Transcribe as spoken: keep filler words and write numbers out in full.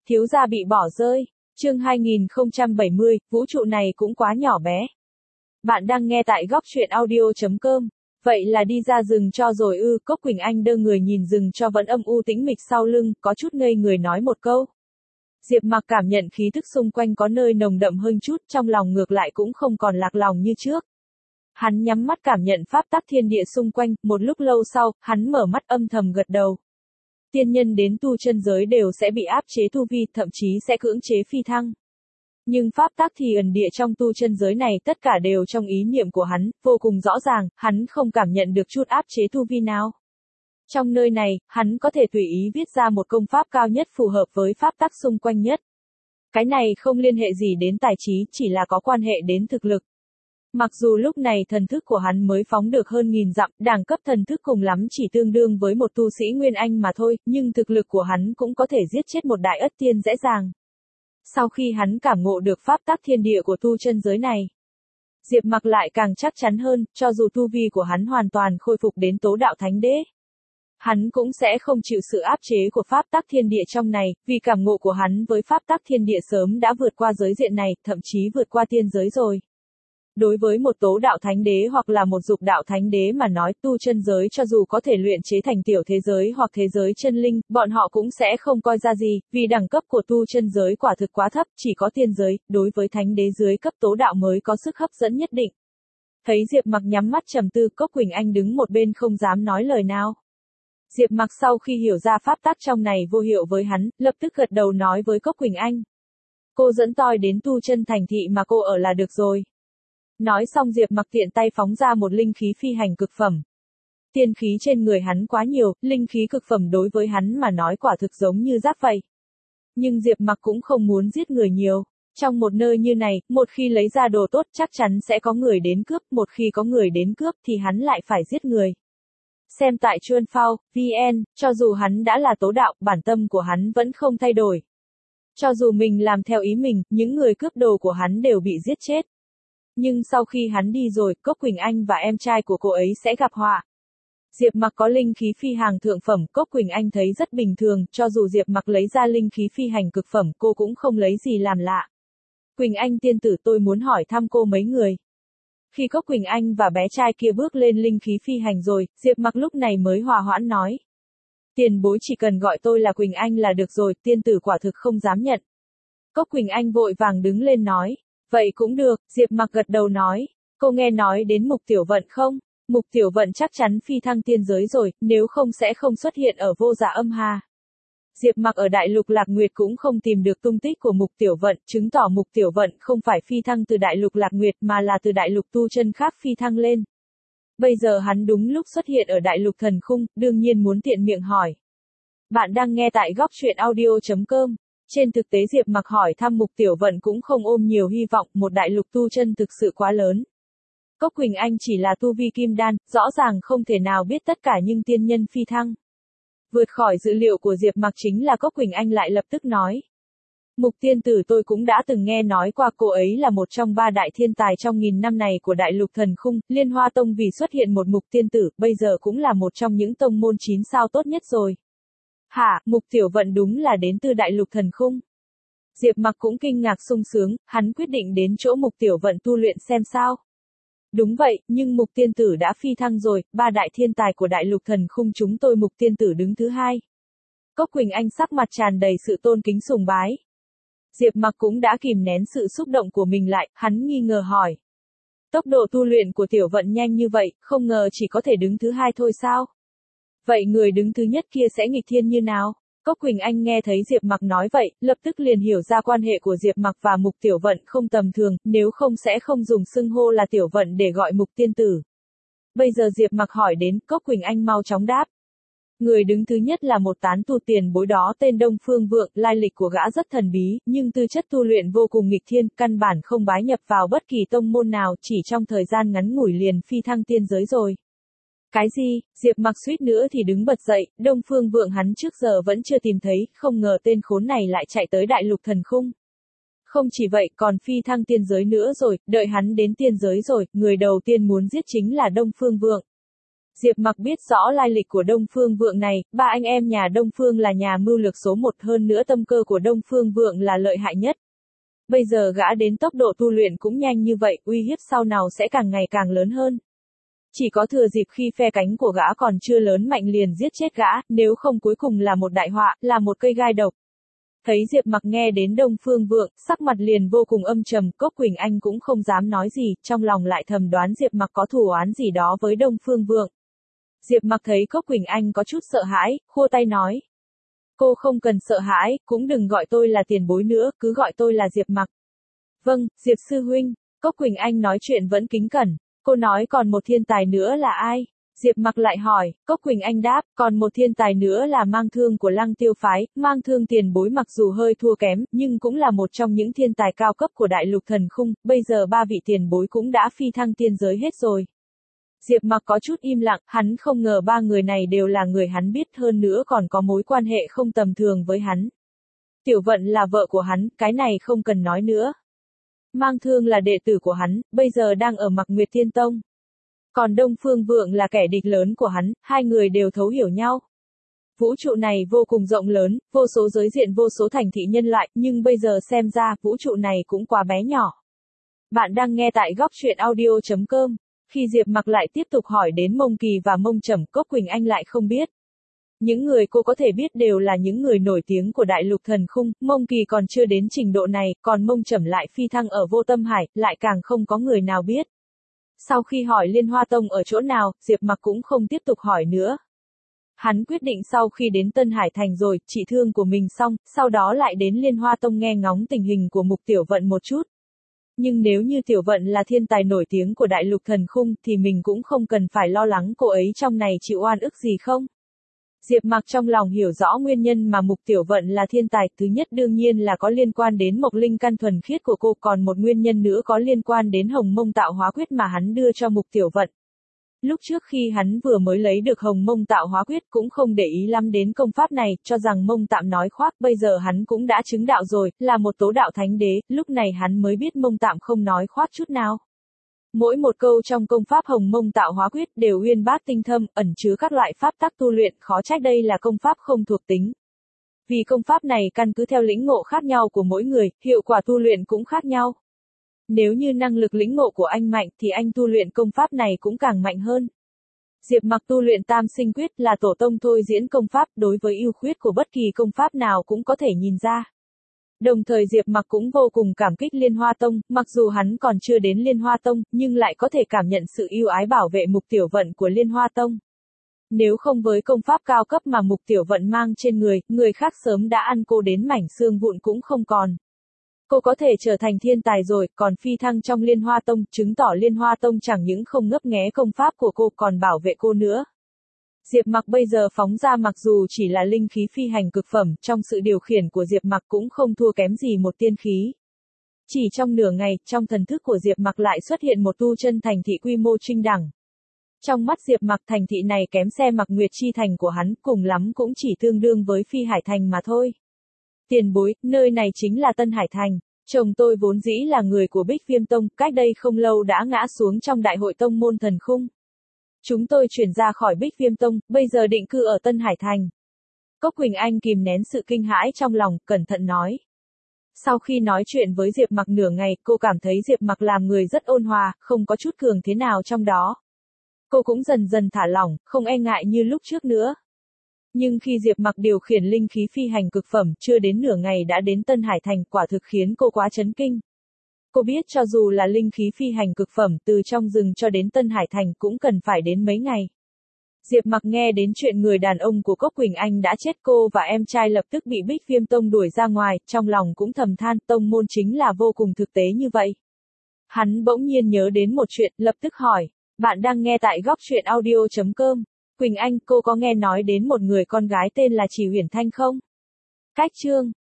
Thiếu gia bị bỏ rơi. Chương hai nghìn không trăm bảy mươi, vũ trụ này cũng quá nhỏ bé. Bạn đang nghe tại góc truyện audio chấm com. Vậy là đi ra rừng cho rồi ư? Cốc Quỳnh Anh đơ người nhìn rừng cho vẫn âm u tĩnh mịch sau lưng, có chút ngây người nói một câu. Diệp Mặc cảm nhận khí thức xung quanh có nơi nồng đậm hơn chút, trong lòng ngược lại cũng không còn lạc lòng như trước. Hắn nhắm mắt cảm nhận pháp tắc thiên địa xung quanh, một lúc lâu sau, hắn mở mắt âm thầm gật đầu. Tiên nhân đến tu chân giới đều sẽ bị áp chế tu vi, thậm chí sẽ cưỡng chế phi thăng. Nhưng pháp tắc thì ẩn địa trong tu chân giới này tất cả đều trong ý niệm của hắn, vô cùng rõ ràng, hắn không cảm nhận được chút áp chế tu vi nào. Trong nơi này, hắn có thể tùy ý viết ra một công pháp cao nhất phù hợp với pháp tắc xung quanh nhất. Cái này không liên hệ gì đến tài trí, chỉ là có quan hệ đến thực lực. Mặc dù lúc này thần thức của hắn mới phóng được hơn nghìn dặm, đẳng cấp thần thức cùng lắm chỉ tương đương với một tu sĩ Nguyên Anh mà thôi, nhưng thực lực của hắn cũng có thể giết chết một đại ất tiên dễ dàng. Sau khi hắn cảm ngộ được pháp tắc thiên địa của tu chân giới này, Diệp Mặc lại càng chắc chắn hơn, cho dù tu vi của hắn hoàn toàn khôi phục đến tố đạo thánh đế, hắn cũng sẽ không chịu sự áp chế của pháp tắc thiên địa trong này, vì cảm ngộ của hắn với pháp tắc thiên địa sớm đã vượt qua giới diện này, thậm chí vượt qua tiên giới rồi. Đối với một tố đạo thánh đế hoặc là một dục đạo thánh đế mà nói, tu chân giới cho dù có thể luyện chế thành tiểu thế giới hoặc thế giới chân linh, bọn họ cũng sẽ không coi ra gì, vì đẳng cấp của tu chân giới quả thực quá thấp, chỉ có tiên giới, đối với thánh đế dưới cấp tố đạo mới có sức hấp dẫn nhất định. Thấy Diệp Mặc nhắm mắt trầm tư, Cốc Quỳnh Anh đứng một bên không dám nói lời nào. Diệp Mặc sau khi hiểu ra pháp tắc trong này vô hiệu với hắn, lập tức gật đầu nói với Cốc Quỳnh Anh. Cô dẫn tôi đến tu chân thành thị mà cô ở là được rồi. Nói xong Diệp Mặc tiện tay phóng ra một linh khí phi hành cực phẩm. Tiên khí trên người hắn quá nhiều, linh khí cực phẩm đối với hắn mà nói quả thực giống như rác vậy. Nhưng Diệp Mặc cũng không muốn giết người nhiều. Trong một nơi như này, một khi lấy ra đồ tốt chắc chắn sẽ có người đến cướp, một khi có người đến cướp thì hắn lại phải giết người. Xem tại Chuan Phao, vê en, cho dù hắn đã là tố đạo, bản tâm của hắn vẫn không thay đổi. Cho dù mình làm theo ý mình, những người cướp đồ của hắn đều bị giết chết. Nhưng sau khi hắn đi rồi, Cốc Quỳnh Anh và em trai của cô ấy sẽ gặp họa. Diệp Mặc có linh khí phi hành thượng phẩm, Cốc Quỳnh Anh thấy rất bình thường, cho dù Diệp Mặc lấy ra linh khí phi hành cực phẩm, cô cũng không lấy gì làm lạ. Quỳnh Anh tiên tử, tôi muốn hỏi thăm cô mấy người. Khi Cốc Quỳnh Anh và bé trai kia bước lên linh khí phi hành rồi, Diệp Mặc lúc này mới hòa hoãn nói. Tiền bối chỉ cần gọi tôi là Quỳnh Anh là được rồi, tiên tử quả thực không dám nhận. Cốc Quỳnh Anh vội vàng đứng lên nói. Vậy cũng được, Diệp Mặc gật đầu nói. Cô nghe nói đến Mục Tiểu Vận không? Mục Tiểu Vận chắc chắn phi thăng tiên giới rồi, nếu không sẽ không xuất hiện ở vô dạ âm hà. Diệp Mặc ở Đại Lục Lạc Nguyệt cũng không tìm được tung tích của Mục Tiểu Vận, chứng tỏ Mục Tiểu Vận không phải phi thăng từ Đại Lục Lạc Nguyệt mà là từ Đại Lục tu chân khác phi thăng lên. Bây giờ hắn đúng lúc xuất hiện ở Đại Lục Thần Khung, đương nhiên muốn tiện miệng hỏi. Bạn đang nghe tại góc truyện audio chấm com. Trên thực tế Diệp Mặc hỏi thăm Mục Tiểu Vận cũng không ôm nhiều hy vọng, một đại lục tu chân thực sự quá lớn. Cốc Quỳnh Anh chỉ là tu vi kim đan, rõ ràng không thể nào biết tất cả nhưng tiên nhân phi thăng. Vượt khỏi dự liệu của Diệp Mặc chính là Cốc Quỳnh Anh lại lập tức nói. Mục tiên tử, tôi cũng đã từng nghe nói qua, cô ấy là một trong ba đại thiên tài trong nghìn năm này của Đại Lục Thần Khung, Liên Hoa Tông vì xuất hiện một Mục tiên tử, bây giờ cũng là một trong những tông môn chín sao tốt nhất rồi. Hả, Mục Tiểu Vận đúng là đến từ Đại Lục Thần Khung. Diệp Mặc cũng kinh ngạc sung sướng, hắn quyết định đến chỗ Mục Tiểu Vận tu luyện xem sao. Đúng vậy, nhưng Mục tiên tử đã phi thăng rồi, ba đại thiên tài của Đại Lục Thần Khung chúng tôi Mục tiên tử đứng thứ hai. Cốc Quỳnh Anh sắc mặt tràn đầy sự tôn kính sùng bái. Diệp Mặc cũng đã kìm nén sự xúc động của mình lại, hắn nghi ngờ hỏi. Tốc độ tu luyện của Tiểu Vận nhanh như vậy, không ngờ chỉ có thể đứng thứ hai thôi sao? Vậy người đứng thứ nhất kia sẽ nghịch thiên như nào? Cốc Quỳnh Anh nghe thấy Diệp Mặc nói vậy, lập tức liền hiểu ra quan hệ của Diệp Mặc và Mục Tiểu Vận không tầm thường, nếu không sẽ không dùng xưng hô là Tiểu Vận để gọi Mục tiên tử. Bây giờ Diệp Mặc hỏi đến, Cốc Quỳnh Anh mau chóng đáp. Người đứng thứ nhất là một tán tu tiền bối đó tên Đông Phương Vượng, lai lịch của gã rất thần bí, nhưng tư chất tu luyện vô cùng nghịch thiên, căn bản không bái nhập vào bất kỳ tông môn nào, chỉ trong thời gian ngắn ngủi liền phi thăng tiên giới rồi. Cái gì? Diệp Mặc suýt nữa thì đứng bật dậy, Đông Phương Vượng hắn trước giờ vẫn chưa tìm thấy, không ngờ tên khốn này lại chạy tới Đại Lục Thần Khung. Không chỉ vậy, còn phi thăng tiên giới nữa rồi, đợi hắn đến tiên giới rồi, người đầu tiên muốn giết chính là Đông Phương Vượng. Diệp Mặc biết rõ lai lịch của Đông Phương Vượng này, ba anh em nhà Đông Phương là nhà mưu lược số một, hơn nữa tâm cơ của Đông Phương Vượng là lợi hại nhất. Bây giờ gã đến tốc độ tu luyện cũng nhanh như vậy, uy hiếp sau nào sẽ càng ngày càng lớn hơn. Chỉ có thừa dịp khi phe cánh của gã còn chưa lớn mạnh liền giết chết gã, nếu không cuối cùng là một đại họa, là một cây gai độc. Thấy Diệp Mặc nghe đến Đông Phương Vượng, sắc mặt liền vô cùng âm trầm, Cốc Quỳnh Anh cũng không dám nói gì, trong lòng lại thầm đoán Diệp Mặc có thù oán gì đó với Đông Phương Vượng. Diệp Mặc thấy Cốc Quỳnh Anh có chút sợ hãi, khua tay nói. Cô không cần sợ hãi, cũng đừng gọi tôi là tiền bối nữa, cứ gọi tôi là Diệp Mặc. Vâng, Diệp sư huynh, Cốc Quỳnh Anh nói chuyện vẫn kính cẩn. Cô nói còn một thiên tài nữa là ai? Diệp Mặc lại hỏi, Cốc Quỳnh Anh đáp, còn một thiên tài nữa là Mang Thương của Lăng Tiêu phái, Mang Thương tiền bối mặc dù hơi thua kém, nhưng cũng là một trong những thiên tài cao cấp của Đại Lục Thần Khung, bây giờ ba vị tiền bối cũng đã phi thăng tiên giới hết rồi. Diệp Mặc có chút im lặng, hắn không ngờ ba người này đều là người hắn biết, hơn nữa còn có mối quan hệ không tầm thường với hắn. Tiểu Vận là vợ của hắn, cái này không cần nói nữa. Mang Thương là đệ tử của hắn, bây giờ đang ở Mặc Nguyệt Thiên Tông. Còn Đông Phương Vượng là kẻ địch lớn của hắn, hai người đều thấu hiểu nhau. Vũ trụ này vô cùng rộng lớn, vô số giới diện, vô số thành thị nhân loại, nhưng bây giờ xem ra, vũ trụ này cũng quá bé nhỏ. Bạn đang nghe tại góc truyện audio chấm com. Khi Diệp Mặc lại tiếp tục hỏi đến Mông Kỳ và Mông Trầm, Cốc Quỳnh Anh lại không biết. Những người cô có thể biết đều là những người nổi tiếng của Đại Lục Thần Khung, Mông Kỳ còn chưa đến trình độ này, còn Mông Trầm lại phi thăng ở Vô Tâm Hải, lại càng không có người nào biết. Sau khi hỏi Liên Hoa Tông ở chỗ nào, Diệp Mặc cũng không tiếp tục hỏi nữa. Hắn quyết định sau khi đến Tân Hải Thành rồi, trị thương của mình xong, sau đó lại đến Liên Hoa Tông nghe ngóng tình hình của Mục Tiểu Vận một chút. Nhưng nếu như Tiểu Vận là thiên tài nổi tiếng của Đại Lục Thần Khung thì mình cũng không cần phải lo lắng cô ấy trong này chịu oan ức gì không. Diệp Mặc trong lòng hiểu rõ nguyên nhân mà Mục Tiểu Vận là thiên tài, thứ nhất đương nhiên là có liên quan đến Mộc Linh căn thuần khiết của cô, còn một nguyên nhân nữa có liên quan đến Hồng Mông Tạo Hóa Quyết mà hắn đưa cho Mục Tiểu Vận. Lúc trước khi hắn vừa mới lấy được Hồng Mông Tạo Hóa Quyết cũng không để ý lắm đến công pháp này, cho rằng Mông Tạm nói khoác, bây giờ hắn cũng đã chứng đạo rồi, là một tố đạo thánh đế, lúc này hắn mới biết Mông Tạm không nói khoác chút nào. Mỗi một câu trong công pháp Hồng Mông Tạo Hóa Quyết đều uyên bác tinh thâm, ẩn chứa các loại pháp tắc tu luyện, khó trách đây là công pháp không thuộc tính. Vì công pháp này căn cứ theo lĩnh ngộ khác nhau của mỗi người, hiệu quả tu luyện cũng khác nhau. Nếu như năng lực lĩnh ngộ của anh mạnh thì anh tu luyện công pháp này cũng càng mạnh hơn. Diệp Mặc tu luyện Tam Sinh Quyết là tổ tông thôi diễn công pháp, đối với ưu khuyết của bất kỳ công pháp nào cũng có thể nhìn ra. Đồng thời Diệp Mặc cũng vô cùng cảm kích Liên Hoa Tông, mặc dù hắn còn chưa đến Liên Hoa Tông, nhưng lại có thể cảm nhận sự ưu ái bảo vệ Mục Tiểu Vận của Liên Hoa Tông. Nếu không với công pháp cao cấp mà Mục Tiểu Vận mang trên người, người khác sớm đã ăn cô đến mảnh xương vụn cũng không còn. Cô có thể trở thành thiên tài rồi, còn phi thăng trong Liên Hoa Tông, chứng tỏ Liên Hoa Tông chẳng những không ngấp nghé công pháp của cô còn bảo vệ cô nữa. Diệp Mặc bây giờ phóng ra mặc dù chỉ là linh khí phi hành cực phẩm, trong sự điều khiển của Diệp Mặc cũng không thua kém gì một tiên khí. Chỉ trong nửa ngày, trong thần thức của Diệp Mặc lại xuất hiện một tu chân thành thị quy mô trinh đẳng. Trong mắt Diệp Mặc, thành thị này kém xe Mặc Nguyệt Chi Thành của hắn, cùng lắm cũng chỉ tương đương với Phi Hải Thành mà thôi. Tiền bối, nơi này chính là Tân Hải Thành. Chồng tôi vốn dĩ là người của Bích Viêm Tông, cách đây không lâu đã ngã xuống trong đại hội tông môn thần khung. Chúng tôi chuyển ra khỏi Bích Viêm Tông, bây giờ định cư ở Tân Hải Thành. Cốc Quỳnh Anh kìm nén sự kinh hãi trong lòng, cẩn thận nói. Sau khi nói chuyện với Diệp Mặc nửa ngày, cô cảm thấy Diệp Mặc làm người rất ôn hòa, không có chút cường thế nào trong đó. Cô cũng dần dần thả lỏng, không e ngại như lúc trước nữa. Nhưng khi Diệp Mặc điều khiển linh khí phi hành cực phẩm, chưa đến nửa ngày đã đến Tân Hải Thành, quả thực khiến cô quá chấn kinh. Cô biết cho dù là linh khí phi hành cực phẩm, từ trong rừng cho đến Tân Hải Thành cũng cần phải đến mấy ngày. Diệp Mặc nghe đến chuyện người đàn ông của Cốc Quỳnh Anh đã chết, cô và em trai lập tức bị Bích Viêm Tông đuổi ra ngoài, trong lòng cũng thầm than, tông môn chính là vô cùng thực tế như vậy. Hắn bỗng nhiên nhớ đến một chuyện, lập tức hỏi, bạn đang nghe tại góc truyện audio chấm com. Quỳnh Anh, cô có nghe nói đến một người con gái tên là Chỉ Huyền Thanh không? Cách chương